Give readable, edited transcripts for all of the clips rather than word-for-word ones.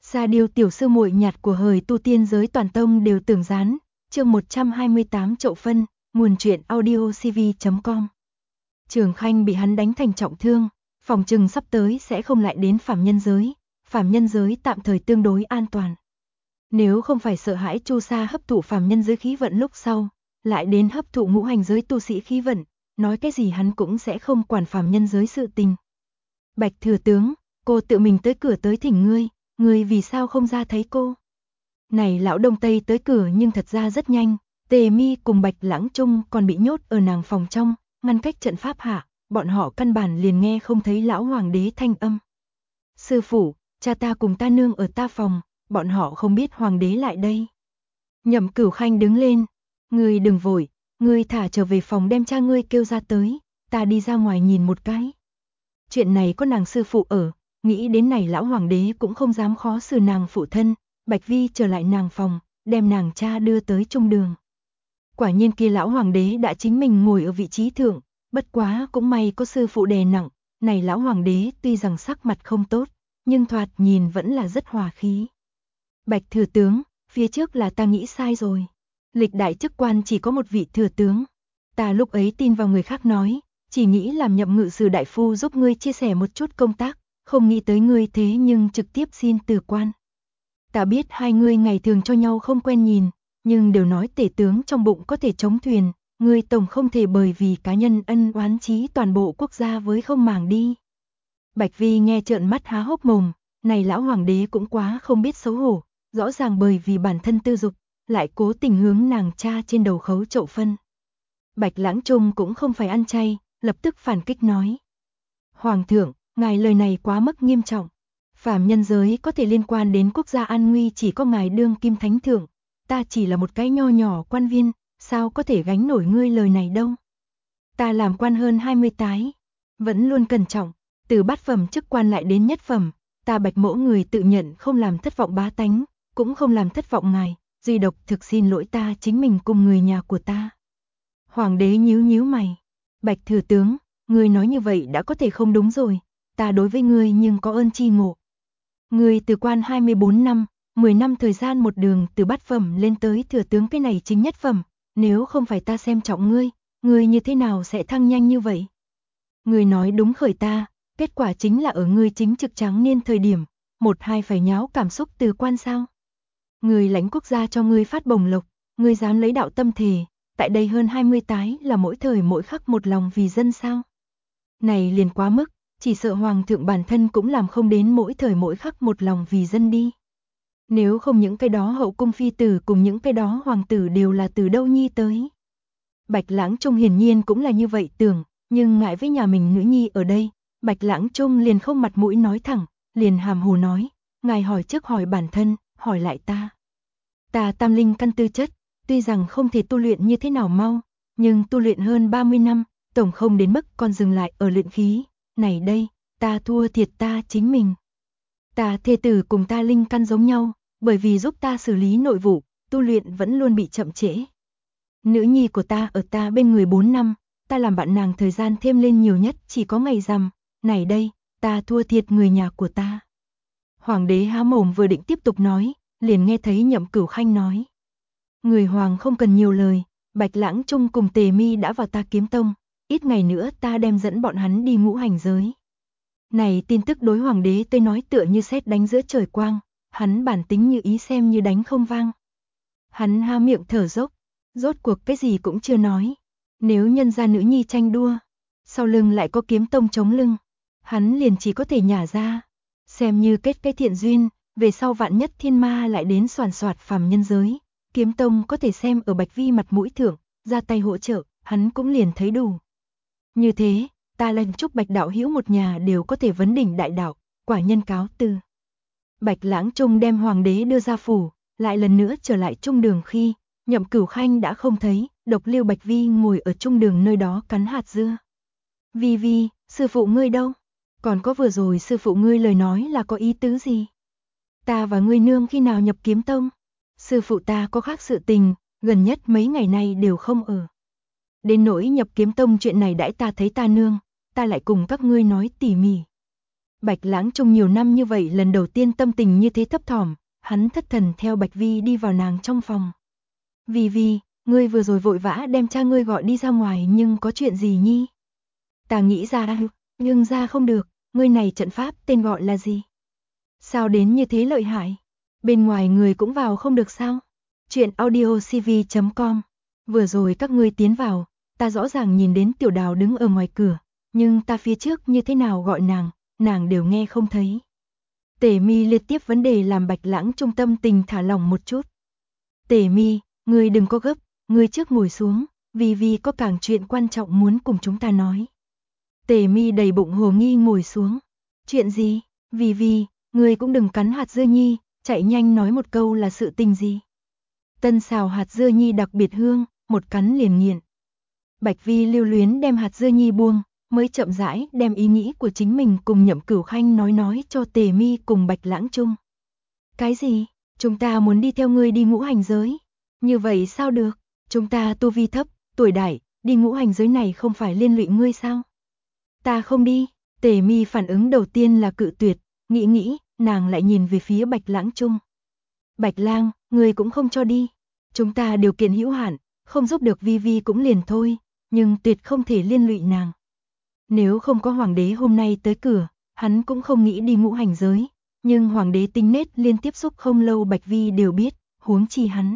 Sa Điêu tiểu sư muội nhạt của hời tu tiên giới toàn tông đều tưởng gián, chương 128 Chậu phân, nguồn truyện audiocv.com. Trường Khanh bị hắn đánh thành trọng thương, phòng trừng sắp tới sẽ không lại đến phàm nhân giới tạm thời tương đối an toàn. Nếu không phải sợ hãi Chu Sa hấp thụ phàm nhân giới khí vận lúc sau, lại đến hấp thụ ngũ hành giới tu sĩ khí vận, nói cái gì hắn cũng sẽ không quản phàm nhân giới sự tình. Bạch thừa tướng, cô tự mình tới cửa tới thỉnh ngươi vì sao không ra thấy cô? Này lão Đông Tây tới cửa nhưng thật ra rất nhanh, Tề Mi cùng Bạch Lãng Trung còn bị nhốt ở nàng phòng trong, ngăn cách trận pháp hạ, bọn họ căn bản liền nghe không thấy lão hoàng đế thanh âm. Sư phụ, cha ta cùng ta nương ở ta phòng, bọn họ không biết hoàng đế lại đây. Nhậm Cửu Khanh đứng lên, ngươi đừng vội, ngươi thả trở về phòng đem cha ngươi kêu ra tới, ta đi ra ngoài nhìn một cái. Chuyện này có nàng sư phụ ở, nghĩ đến này lão hoàng đế cũng không dám khó xử nàng phụ thân, Bạch Vi trở lại nàng phòng, đem nàng cha đưa tới trung đường. Quả nhiên kia lão hoàng đế đã chính mình ngồi ở vị trí thượng, bất quá cũng may có sư phụ đè nặng, này lão hoàng đế tuy rằng sắc mặt không tốt, nhưng thoạt nhìn vẫn là rất hòa khí. Bạch thừa tướng, phía trước là ta nghĩ sai rồi. Lịch đại chức quan chỉ có một vị thừa tướng. Ta lúc ấy tin vào người khác nói, chỉ nghĩ làm Nhậm ngự sử đại phu giúp ngươi chia sẻ một chút công tác, không nghĩ tới ngươi thế nhưng trực tiếp xin từ quan. Ta biết hai ngươi ngày thường cho nhau không quen nhìn, nhưng đều nói tể tướng trong bụng có thể chống thuyền, ngươi tổng không thể bởi vì cá nhân ân oán chí toàn bộ quốc gia với không màng đi. Bạch Vi nghe trợn mắt há hốc mồm, này lão hoàng đế cũng quá không biết xấu hổ, rõ ràng bởi vì bản thân tư dục, lại cố tình hướng nàng cha trên đầu khấu chậu phân. Bạch Lãng Trung cũng không phải ăn chay, lập tức phản kích nói. Hoàng thượng, ngài lời này quá mức nghiêm trọng. Phàm nhân giới có thể liên quan đến quốc gia an nguy chỉ có ngài đương kim thánh thượng, ta chỉ là một cái nho nhỏ quan viên, sao có thể gánh nổi ngươi lời này đâu. Ta làm quan hơn 20 tái, vẫn luôn cẩn trọng, từ bát phẩm chức quan lại đến nhất phẩm, ta Bạch mỗ người tự nhận không làm thất vọng bá tánh, cũng không làm thất vọng ngài, duy độc thực xin lỗi ta chính mình cùng người nhà của ta. Hoàng đế nhíu nhíu mày, Bạch thừa tướng, ngươi nói như vậy đã có thể không đúng rồi, ta đối với ngươi nhưng có ơn chi ngộ. Ngươi từ quan 24 năm, 10 năm thời gian một đường từ bát phẩm lên tới thừa tướng cái này chính nhất phẩm, nếu không phải ta xem trọng ngươi như thế nào sẽ thăng nhanh như vậy? Ngươi nói đúng khởi ta, kết quả chính là ở ngươi chính trực tráng niên thời điểm, một hai phải nháo cảm xúc từ quan sao? Ngươi lãnh quốc gia cho ngươi phát bổng lộc, ngươi dám lấy đạo tâm thề, tại đây hơn 20 tái là mỗi thời mỗi khắc một lòng vì dân sao? Này liền quá mức, chỉ sợ hoàng thượng bản thân cũng làm không đến mỗi thời mỗi khắc một lòng vì dân đi. Nếu không những cái đó hậu cung phi tử cùng những cái đó hoàng tử đều là từ đâu nhi tới. Bạch Lãng Trung hiển nhiên cũng là như vậy tưởng, nhưng ngại với nhà mình nữ nhi ở đây, Bạch Lãng Trung liền không mặt mũi nói thẳng, liền hàm hồ nói, ngài hỏi trước hỏi bản thân, hỏi lại ta. Ta tam linh căn tư chất, tuy rằng không thể tu luyện như thế nào mau, nhưng tu luyện hơn 30 năm, tổng không đến mức còn dừng lại ở luyện khí, này đây, ta thua thiệt ta chính mình. Ta thê tử cùng ta linh căn giống nhau, bởi vì giúp ta xử lý nội vụ, tu luyện vẫn luôn bị chậm trễ. Nữ nhi của ta ở ta bên người 4 năm, ta làm bạn nàng thời gian thêm lên nhiều nhất chỉ có ngày rằm, này đây, ta thua thiệt người nhà của ta. Hoàng đế há mồm vừa định tiếp tục nói, liền nghe thấy Nhậm Cửu Khanh nói. Người hoàng không cần nhiều lời, Bạch Lãng Trung cùng Tề Mi đã vào ta kiếm tông, ít ngày nữa ta đem dẫn bọn hắn đi ngũ hành giới. Này tin tức đối hoàng đế tôi nói tựa như sét đánh giữa trời quang, hắn bản tính như ý xem như đánh không vang. Hắn há miệng thở dốc, rốt cuộc cái gì cũng chưa nói. Nếu nhân gia nữ nhi tranh đua, sau lưng lại có kiếm tông chống lưng, hắn liền chỉ có thể nhả ra, xem như kết cái thiện duyên, về sau vạn nhất thiên ma lại đến soàn soạt phàm nhân giới, kiếm tông có thể xem ở Bạch Vi mặt mũi thượng, ra tay hỗ trợ, hắn cũng liền thấy đủ. Như thế, ta lần chúc Bạch đạo hữu một nhà đều có thể vấn đỉnh đại đạo, quả nhân cáo từ. Bạch Lãng Trung đem hoàng đế đưa ra phủ, lại lần nữa trở lại trung đường khi, Nhậm Cửu Khanh đã không thấy, độc lưu Bạch Vi ngồi ở trung đường nơi đó cắn hạt dưa. Vi Vi, sư phụ ngươi đâu? Còn có vừa rồi sư phụ ngươi lời nói là có ý tứ gì? Ta và ngươi nương khi nào nhập kiếm tông? Sư phụ ta có khác sự tình, gần nhất mấy ngày nay đều không ở. Đến nỗi nhập kiếm tông chuyện này đãi ta thấy ta nương, ta lại cùng các ngươi nói tỉ mỉ. Bạch Lãng Trung nhiều năm như vậy lần đầu tiên tâm tình như thế thấp thỏm, hắn thất thần theo Bạch Vi đi vào nàng trong phòng. Vi, ngươi vừa rồi vội vã đem cha ngươi gọi đi ra ngoài nhưng có chuyện gì nhi? Ta nghĩ ra, nhưng ra không được, ngươi này trận pháp tên gọi là gì? Sao đến như thế lợi hại? Bên ngoài người cũng vào không được sao? Chuyện audiocv.com. Vừa rồi các ngươi tiến vào, ta rõ ràng nhìn đến Tiểu Đào đứng ở ngoài cửa, nhưng ta phía trước như thế nào gọi nàng đều nghe không thấy. Tề Mi liên tiếp vấn đề làm Bạch Lãng Trung tâm tình thả lỏng một chút. Tề Mi, ngươi đừng có gấp, ngươi trước ngồi xuống, vì có càng chuyện quan trọng muốn cùng chúng ta nói. Tề Mi đầy bụng hồ nghi ngồi xuống. Chuyện gì? Vi, ngươi cũng đừng cắn hạt dưa nhi, chạy nhanh nói một câu là sự tình gì. Tân xào hạt dưa nhi đặc biệt hương, một cắn liền nghiện. Bạch Vi lưu luyến đem hạt dưa nhi buông, mới chậm rãi đem ý nghĩ của chính mình cùng Nhậm Cửu Khanh nói cho Tề Mi cùng Bạch Lãng Trung. Cái gì? Chúng ta muốn đi theo ngươi đi ngũ hành giới. Như vậy sao được? Chúng ta tu vi thấp, tuổi đại, đi ngũ hành giới này không phải liên lụy ngươi sao? Ta không đi. Tề Mi phản ứng đầu tiên là cự tuyệt, nghĩ, nàng lại nhìn về phía Bạch Lãng Trung. Bạch Lang, ngươi cũng không cho đi. Chúng ta điều kiện hữu hạn, không giúp được Vi cũng liền thôi, nhưng tuyệt không thể liên lụy nàng. Nếu không có hoàng đế hôm nay tới cửa, hắn cũng không nghĩ đi ngũ hành giới, nhưng hoàng đế tính nết liên tiếp xúc không lâu Bạch Vi đều biết, huống chi hắn.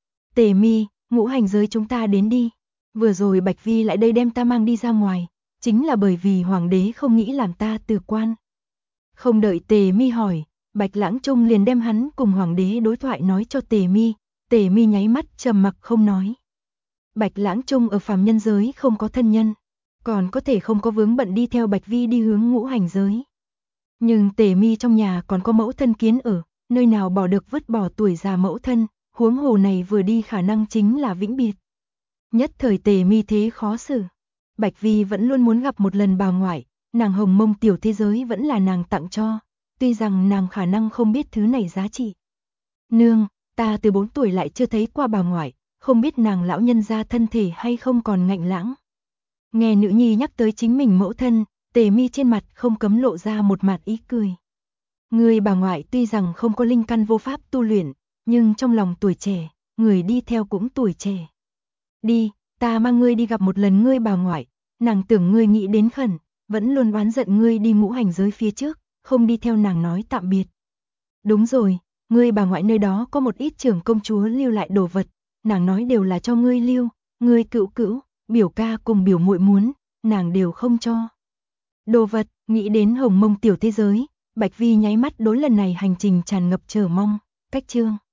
Tề Mi, ngũ hành giới chúng ta đến đi. Vừa rồi Bạch Vi lại đây đem ta mang đi ra ngoài, chính là bởi vì hoàng đế không nghĩ làm ta từ quan. Không đợi Tề Mi hỏi, Bạch Lãng Trung liền đem hắn cùng hoàng đế đối thoại nói cho Tề Mi. Tề Mi nháy mắt trầm mặc không nói. Bạch Lãng Trung ở phàm nhân giới không có thân nhân, còn có thể không có vướng bận đi theo Bạch Vi đi hướng ngũ hành giới. Nhưng Tề Mi trong nhà còn có mẫu thân kiến ở, nơi nào bỏ được vứt bỏ tuổi già mẫu thân, huống hồ này vừa đi khả năng chính là vĩnh biệt. Nhất thời Tề Mi thế khó xử. Bạch Vi vẫn luôn muốn gặp một lần bà ngoại, nàng hồng mông tiểu thế giới vẫn là nàng tặng cho, tuy rằng nàng khả năng không biết thứ này giá trị. Nương, ta từ 4 tuổi lại chưa thấy qua bà ngoại, không biết nàng lão nhân gia thân thể hay không còn ngạnh lãng. Nghe nữ nhi nhắc tới chính mình mẫu thân, Tề Mi trên mặt không cấm lộ ra một mặt ý cười. Người bà ngoại tuy rằng không có linh căn vô pháp tu luyện, nhưng trong lòng tuổi trẻ, người đi theo cũng tuổi trẻ. Đi, ta mang ngươi đi gặp một lần ngươi bà ngoại, nàng tưởng ngươi nghĩ đến khẩn, vẫn luôn oán giận ngươi đi ngũ hành giới phía trước, không đi theo nàng nói tạm biệt. Đúng rồi, ngươi bà ngoại nơi đó có một ít trưởng công chúa lưu lại đồ vật, nàng nói đều là cho ngươi lưu, ngươi cữu, biểu ca cùng biểu muội muốn, nàng đều không cho. Đồ vật, nghĩ đến hồng mông tiểu thế giới, Bạch Vi nháy mắt đối lần này hành trình tràn ngập chờ mong, cách chương.